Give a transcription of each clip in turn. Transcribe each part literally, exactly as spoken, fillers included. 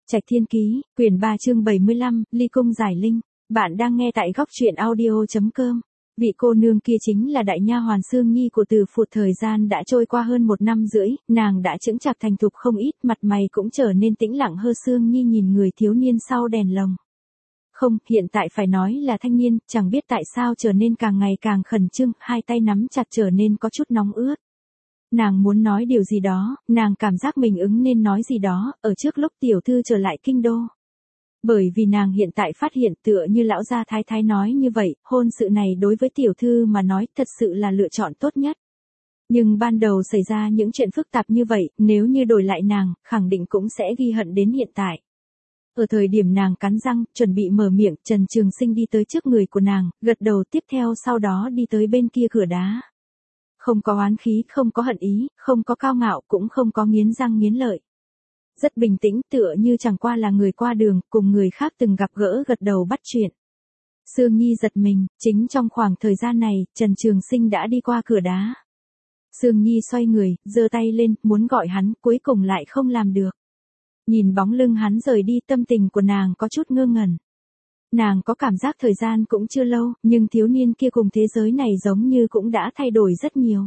Trạch Thiên Ký, quyển ba chương bảy mươi lăm, Ly Cung Giải Linh. Bạn đang nghe tại góc truyện audio chấm com. Vị cô nương kia chính là đại nha hoàn Sương Nhi của Từ Phụt. Thời gian đã trôi qua hơn một năm rưỡi, nàng đã chững chạc thành thục không ít, mặt mày cũng trở nên tĩnh lặng hơn. Sương Nhi nhìn người thiếu niên sau đèn lồng. Không, hiện tại phải nói là thanh niên, chẳng biết tại sao trở nên càng ngày càng khẩn trương, hai tay nắm chặt trở nên có chút nóng ướt. Nàng muốn nói điều gì đó, nàng cảm giác mình ứng nên nói gì đó, ở trước lúc tiểu thư trở lại kinh đô. Bởi vì nàng hiện tại phát hiện tựa như lão gia thái thái nói như vậy, hôn sự này đối với tiểu thư mà nói thật sự là lựa chọn tốt nhất. Nhưng ban đầu xảy ra những chuyện phức tạp như vậy, nếu như đổi lại nàng, khẳng định cũng sẽ ghi hận đến hiện tại. Ở thời điểm nàng cắn răng, chuẩn bị mở miệng, Trần Trường Sinh đi tới trước người của nàng, gật đầu, tiếp theo sau đó đi tới bên kia cửa đá. Không có oán khí, không có hận ý, không có cao ngạo, cũng không có nghiến răng nghiến lợi. Rất bình tĩnh, tựa như chẳng qua là người qua đường, cùng người khác từng gặp gỡ, gật đầu bắt chuyện. Sương Nhi giật mình, chính trong khoảng thời gian này, Trần Trường Sinh đã đi qua cửa đá. Sương Nhi xoay người, giơ tay lên, muốn gọi hắn, cuối cùng lại không làm được. Nhìn bóng lưng hắn rời đi, tâm tình của nàng có chút ngơ ngẩn. Nàng có cảm giác thời gian cũng chưa lâu, nhưng thiếu niên kia cùng thế giới này giống như cũng đã thay đổi rất nhiều.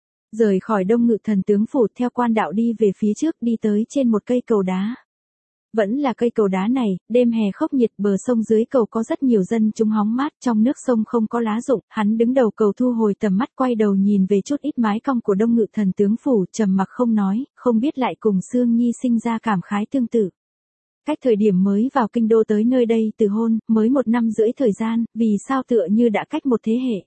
Rời khỏi Đông Ngự Thần Tướng Phủ, theo quan đạo đi về phía trước, đi tới trên một cây cầu đá. Vẫn là cây cầu đá này, đêm hè khốc nhiệt, bờ sông dưới cầu có rất nhiều dân chúng hóng mát, trong nước sông không có lá rụng. Hắn đứng đầu cầu thu hồi tầm mắt, quay đầu nhìn về chút ít mái cong của Đông Ngự Thần Tướng Phủ, trầm mặc không nói, không biết lại cùng Sương Nhi sinh ra cảm khái tương tự. Cách thời điểm mới vào kinh đô tới nơi đây từ hôn, mới một năm rưỡi thời gian, vì sao tựa như đã cách một thế hệ.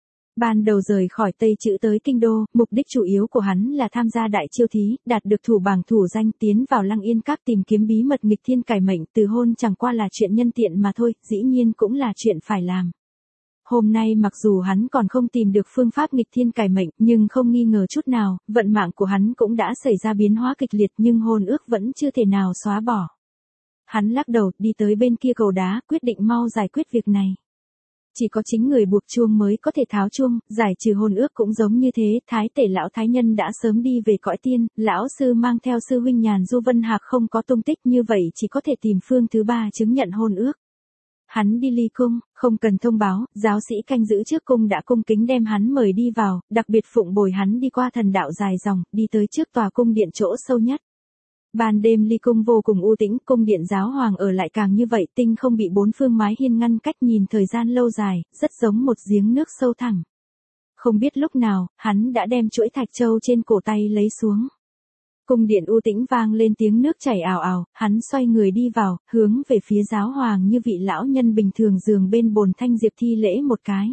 Ban đầu rời khỏi Tây Chữ tới kinh đô, mục đích chủ yếu của hắn là tham gia đại chiêu thí, đạt được thủ bảng thủ danh, tiến vào Lăng Yên Các tìm kiếm bí mật nghịch thiên cải mệnh. Từ hôn chẳng qua là chuyện nhân tiện mà thôi, dĩ nhiên cũng là chuyện phải làm. Hôm nay mặc dù hắn còn không tìm được phương pháp nghịch thiên cải mệnh, nhưng không nghi ngờ chút nào, vận mạng của hắn cũng đã xảy ra biến hóa kịch liệt, nhưng hôn ước vẫn chưa thể nào xóa bỏ. Hắn lắc đầu, đi tới bên kia cầu đá, quyết định mau giải quyết việc này. Chỉ có chính người buộc chuông mới có thể tháo chuông, giải trừ hôn ước cũng giống như thế. Thái tể lão thái nhân đã sớm đi về cõi tiên, lão sư mang theo sư huynh Nhàn Du Vân Hạc không có tung tích, như vậy chỉ có thể tìm phương thứ ba chứng nhận hôn ước. Hắn đi Ly Cung, không cần thông báo, giáo sĩ canh giữ trước cung đã cung kính đem hắn mời đi vào, đặc biệt phụng bồi hắn đi qua thần đạo dài dòng, đi tới trước tòa cung điện chỗ sâu nhất. Ban đêm Ly Cung vô cùng u tĩnh, cung điện giáo hoàng ở lại càng như vậy, tinh không bị bốn phương mái hiên ngăn cách, nhìn thời gian lâu dài, rất giống một giếng nước sâu thẳm. Không biết lúc nào, hắn đã đem chuỗi thạch châu trên cổ tay lấy xuống. Cung điện u tĩnh vang lên tiếng nước chảy ào ào, hắn xoay người đi vào, hướng về phía giáo hoàng như vị lão nhân bình thường giường bên bồn thanh diệp thi lễ một cái.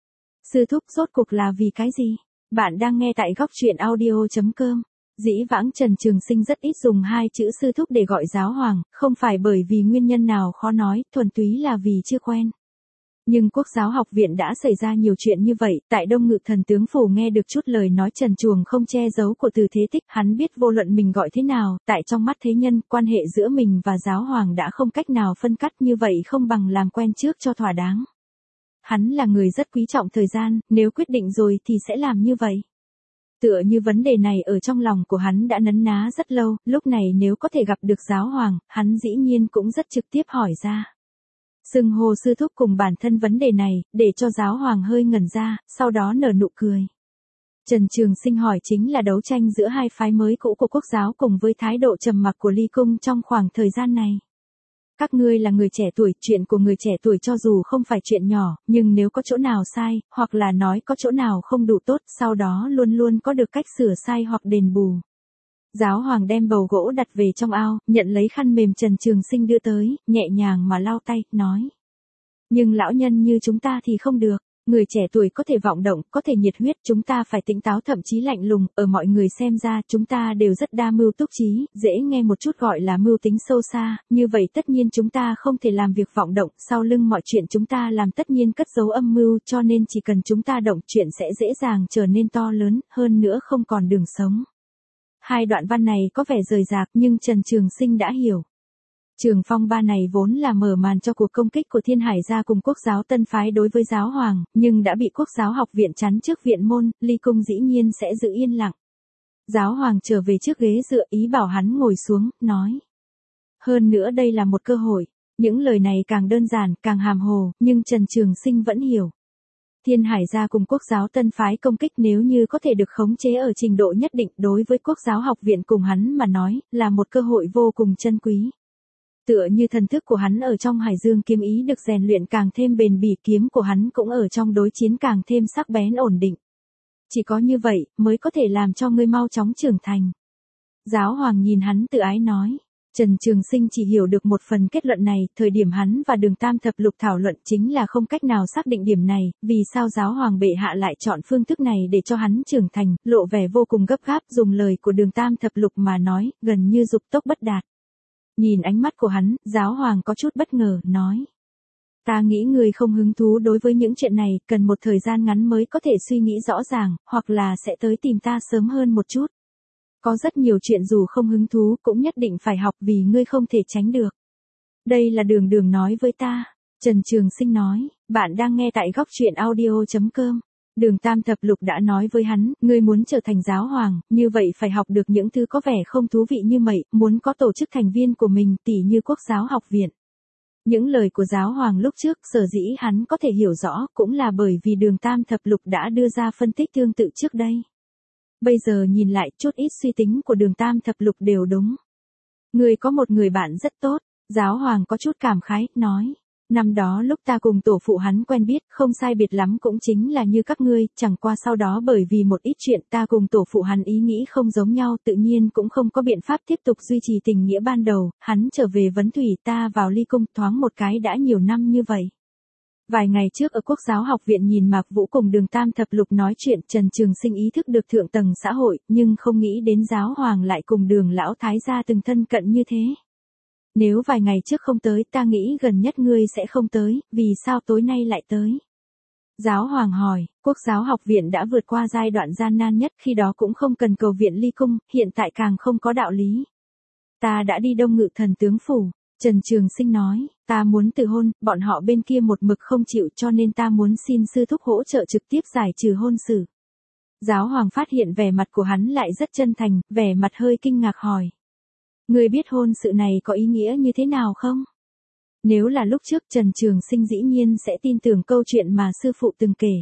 Sư thúc, rốt cuộc là vì cái gì? Bạn đang nghe tại góc truyện audio chấm com. Dĩ vãng Trần Trường Sinh rất ít dùng hai chữ sư thúc để gọi giáo hoàng, không phải bởi vì nguyên nhân nào khó nói, thuần túy là vì chưa quen. Nhưng Quốc giáo học viện đã xảy ra nhiều chuyện như vậy, tại Đông Ngự Thần Tướng Phủ nghe được chút lời nói trần truồng không che giấu của Từ Thế Tích, hắn biết vô luận mình gọi thế nào, tại trong mắt thế nhân, quan hệ giữa mình và giáo hoàng đã không cách nào phân cắt, như vậy không bằng làm quen trước cho thỏa đáng. Hắn là người rất quý trọng thời gian, nếu quyết định rồi thì sẽ làm như vậy. Tựa như vấn đề này ở trong lòng của hắn đã nấn ná rất lâu, lúc này nếu có thể gặp được giáo hoàng, hắn dĩ nhiên cũng rất trực tiếp hỏi ra. Xưng hô sư thúc cùng bản thân vấn đề này, để cho giáo hoàng hơi ngẩn ra, sau đó nở nụ cười. Trần Trường Sinh hỏi chính là đấu tranh giữa hai phái mới cũ của Quốc giáo cùng với thái độ trầm mặc của Ly Cung trong khoảng thời gian này. Các ngươi là người trẻ tuổi, chuyện của người trẻ tuổi cho dù không phải chuyện nhỏ, nhưng nếu có chỗ nào sai, hoặc là nói có chỗ nào không đủ tốt, sau đó luôn luôn có được cách sửa sai hoặc đền bù. Giáo hoàng đem bầu gỗ đặt về trong ao, nhận lấy khăn mềm Trần Trường Sinh đưa tới, nhẹ nhàng mà lau tay, nói. Nhưng lão nhân như chúng ta thì không được. Người trẻ tuổi có thể vọng động, có thể nhiệt huyết, chúng ta phải tỉnh táo thậm chí lạnh lùng, ở mọi người xem ra chúng ta đều rất đa mưu túc trí, dễ nghe một chút gọi là mưu tính sâu xa, như vậy tất nhiên chúng ta không thể làm việc vọng động, sau lưng mọi chuyện chúng ta làm tất nhiên cất giấu âm mưu, cho nên chỉ cần chúng ta động chuyện sẽ dễ dàng trở nên to lớn, hơn nữa không còn đường sống. Hai đoạn văn này có vẻ rời rạc nhưng Trần Trường Sinh đã hiểu. Trường phong ba này vốn là mở màn cho cuộc công kích của Thiên Hải gia cùng Quốc giáo Tân phái đối với giáo hoàng, nhưng đã bị Quốc giáo học viện chắn trước viện môn, Ly Cung dĩ nhiên sẽ giữ yên lặng. Giáo hoàng trở về trước ghế dựa, ý bảo hắn ngồi xuống, nói. Hơn nữa đây là một cơ hội. Những lời này càng đơn giản, càng hàm hồ, nhưng Trần Trường Sinh vẫn hiểu. Thiên Hải gia cùng Quốc giáo Tân phái công kích nếu như có thể được khống chế ở trình độ nhất định đối với Quốc giáo học viện cùng hắn mà nói, là một cơ hội vô cùng chân quý. Tựa như thần thức của hắn ở trong Hải Dương kiếm ý được rèn luyện càng thêm bền bỉ, kiếm của hắn cũng ở trong đối chiến càng thêm sắc bén ổn định. Chỉ có như vậy, mới có thể làm cho ngươi mau chóng trưởng thành. Giáo hoàng nhìn hắn tự ái nói. Trần Trường Sinh chỉ hiểu được một phần kết luận này, thời điểm hắn và Đường Tam Thập Lục thảo luận chính là không cách nào xác định điểm này, vì sao giáo hoàng bệ hạ lại chọn phương thức này để cho hắn trưởng thành, lộ vẻ vô cùng gấp gáp, dùng lời của Đường Tam Thập Lục mà nói, gần như dục tốc bất đạt. Nhìn ánh mắt của hắn, giáo hoàng có chút bất ngờ, nói. Ta nghĩ người không hứng thú đối với những chuyện này, cần một thời gian ngắn mới có thể suy nghĩ rõ ràng, hoặc là sẽ tới tìm ta sớm hơn một chút. Có rất nhiều chuyện dù không hứng thú cũng nhất định phải học vì ngươi không thể tránh được. Đây là Đường Đường nói với ta. Trần Trường Sinh nói, bạn đang nghe tại góc truyện audio chấm com. Đường Tam Thập Lục đã nói với hắn, ngươi muốn trở thành giáo hoàng, như vậy phải học được những thứ có vẻ không thú vị như vậy, muốn có tổ chức thành viên của mình tỉ như Quốc giáo học viện. Những lời của giáo hoàng lúc trước sở dĩ hắn có thể hiểu rõ cũng là bởi vì Đường Tam Thập Lục đã đưa ra phân tích tương tự trước đây. Bây giờ nhìn lại chút ít suy tính của Đường Tam Thập Lục đều đúng. Ngươi có một người bạn rất tốt, giáo hoàng có chút cảm khái, nói. Năm đó lúc ta cùng tổ phụ hắn quen biết, không sai biệt lắm cũng chính là như các ngươi, chẳng qua sau đó bởi vì một ít chuyện ta cùng tổ phụ hắn ý nghĩ không giống nhau, tự nhiên cũng không có biện pháp tiếp tục duy trì tình nghĩa ban đầu, hắn trở về Vấn Thủy, ta vào ly cung, thoáng một cái đã nhiều năm như vậy. Vài ngày trước ở Quốc giáo học viện nhìn Mạc Vũ cùng Đường Tam Thập Lục nói chuyện, Trần Trường Sinh ý thức được thượng tầng xã hội, nhưng không nghĩ đến giáo hoàng lại cùng Đường lão thái gia từng thân cận như thế. Nếu vài ngày trước không tới, ta nghĩ gần nhất ngươi sẽ không tới, vì sao tối nay lại tới? Giáo hoàng hỏi, Quốc giáo học viện đã vượt qua giai đoạn gian nan nhất, khi đó cũng không cần cầu viện ly cung, hiện tại càng không có đạo lý. Ta đã đi Đông Ngự thần tướng phủ. Trần Trường Sinh nói, ta muốn từ hôn, bọn họ bên kia một mực không chịu cho nên ta muốn xin sư thúc hỗ trợ trực tiếp giải trừ hôn sự. Giáo hoàng phát hiện vẻ mặt của hắn lại rất chân thành, vẻ mặt hơi kinh ngạc hỏi. Ngươi biết hôn sự này có ý nghĩa như thế nào không? Nếu là lúc trước Trần Trường Sinh dĩ nhiên sẽ tin tưởng câu chuyện mà sư phụ từng kể.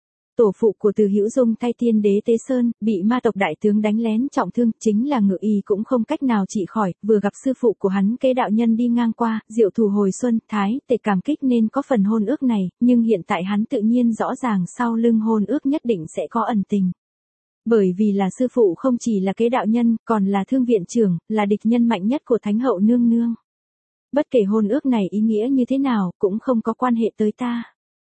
Tổ phụ của Từ Hữu Dung thay Tiên đế Tế Sơn, bị ma tộc đại tướng đánh lén trọng thương, chính là Ngự Y cũng không cách nào trị khỏi, vừa gặp sư phụ của hắn Kế đạo nhân đi ngang qua, diệu thủ hồi xuân, thái, tề cảm kích nên có phần hôn ước này, nhưng hiện tại hắn tự nhiên rõ ràng sau lưng hôn ước nhất định sẽ có ẩn tình. Bởi vì là sư phụ không chỉ là Kế đạo nhân, còn là thương viện trưởng, là địch nhân mạnh nhất của Thánh hậu nương nương. Bất kể hôn ước này ý nghĩa như thế nào, cũng không có quan hệ tới ta.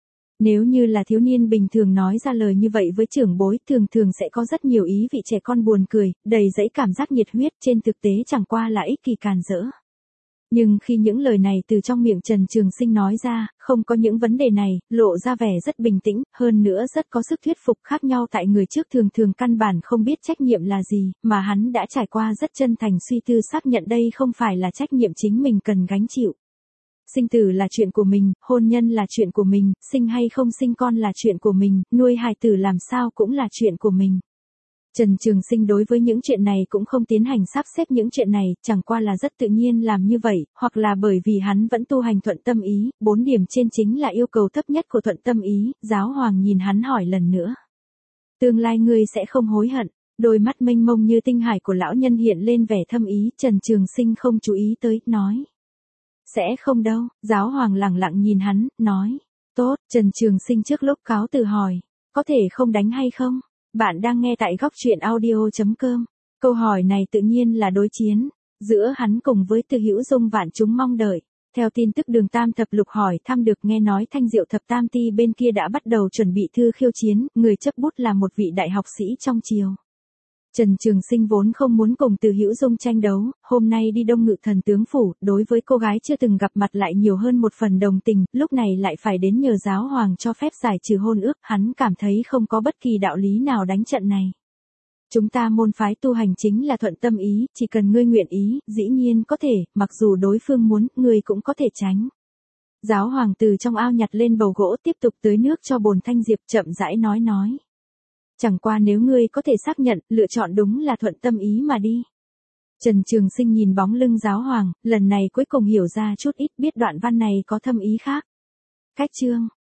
Nếu như là thiếu niên bình thường nói ra lời như vậy với trưởng bối, thường thường sẽ có rất nhiều ý vị trẻ con buồn cười, đầy dẫy cảm giác nhiệt huyết, trên thực tế chẳng qua là ích kỳ càn rỡ. Nhưng khi những lời này từ trong miệng Trần Trường Sinh nói ra, không có những vấn đề này, lộ ra vẻ rất bình tĩnh, hơn nữa rất có sức thuyết phục, khác nhau tại người trước thường thường căn bản không biết trách nhiệm là gì, mà hắn đã trải qua rất chân thành suy tư xác nhận đây không phải là trách nhiệm chính mình cần gánh chịu. Sinh tử là chuyện của mình, hôn nhân là chuyện của mình, sinh hay không sinh con là chuyện của mình, nuôi hài tử làm sao cũng là chuyện của mình. Trần Trường Sinh đối với những chuyện này cũng không tiến hành sắp xếp những chuyện này, chẳng qua là rất tự nhiên làm như vậy, hoặc là bởi vì hắn vẫn tu hành thuận tâm ý, bốn điểm trên chính là yêu cầu thấp nhất của thuận tâm ý, giáo hoàng nhìn hắn hỏi lần nữa. Tương lai ngươi sẽ không hối hận, đôi mắt mênh mông như tinh hải của lão nhân hiện lên vẻ thâm ý, Trần Trường Sinh không chú ý tới, nói. Sẽ không đâu, giáo hoàng lẳng lặng nhìn hắn, nói. Tốt, Trần Trường Sinh trước lúc cáo từ hỏi. Có thể không đánh hay không? Bạn đang nghe tại góc truyện audio chấm com. Câu hỏi này tự nhiên là đối chiến. Giữa hắn cùng với Từ Hữu Dung vạn chúng mong đợi. Theo tin tức Đường Tam Thập Lục hỏi thăm được nghe nói Thanh Diệu Thập Tam Ti bên kia đã bắt đầu chuẩn bị thư khiêu chiến. Người chấp bút là một vị đại học sĩ trong triều. Trần Trường Sinh vốn không muốn cùng Từ Hữu Dung tranh đấu, hôm nay đi Đông Ngự thần tướng phủ, đối với cô gái chưa từng gặp mặt lại nhiều hơn một phần đồng tình, lúc này lại phải đến nhờ giáo hoàng cho phép giải trừ hôn ước, hắn cảm thấy không có bất kỳ đạo lý nào đánh trận này. Chúng ta môn phái tu hành chính là thuận tâm ý, chỉ cần ngươi nguyện ý, dĩ nhiên có thể, mặc dù đối phương muốn, ngươi cũng có thể tránh. Giáo hoàng từ trong ao nhặt lên bầu gỗ tiếp tục tưới nước cho bồn thanh diệp, chậm rãi nói nói. Chẳng qua nếu ngươi có thể xác nhận, lựa chọn đúng là thuận tâm ý mà đi. Trần Trường Sinh nhìn bóng lưng giáo hoàng, lần này cuối cùng hiểu ra chút ít biết đoạn văn này có thâm ý khác. Cách chương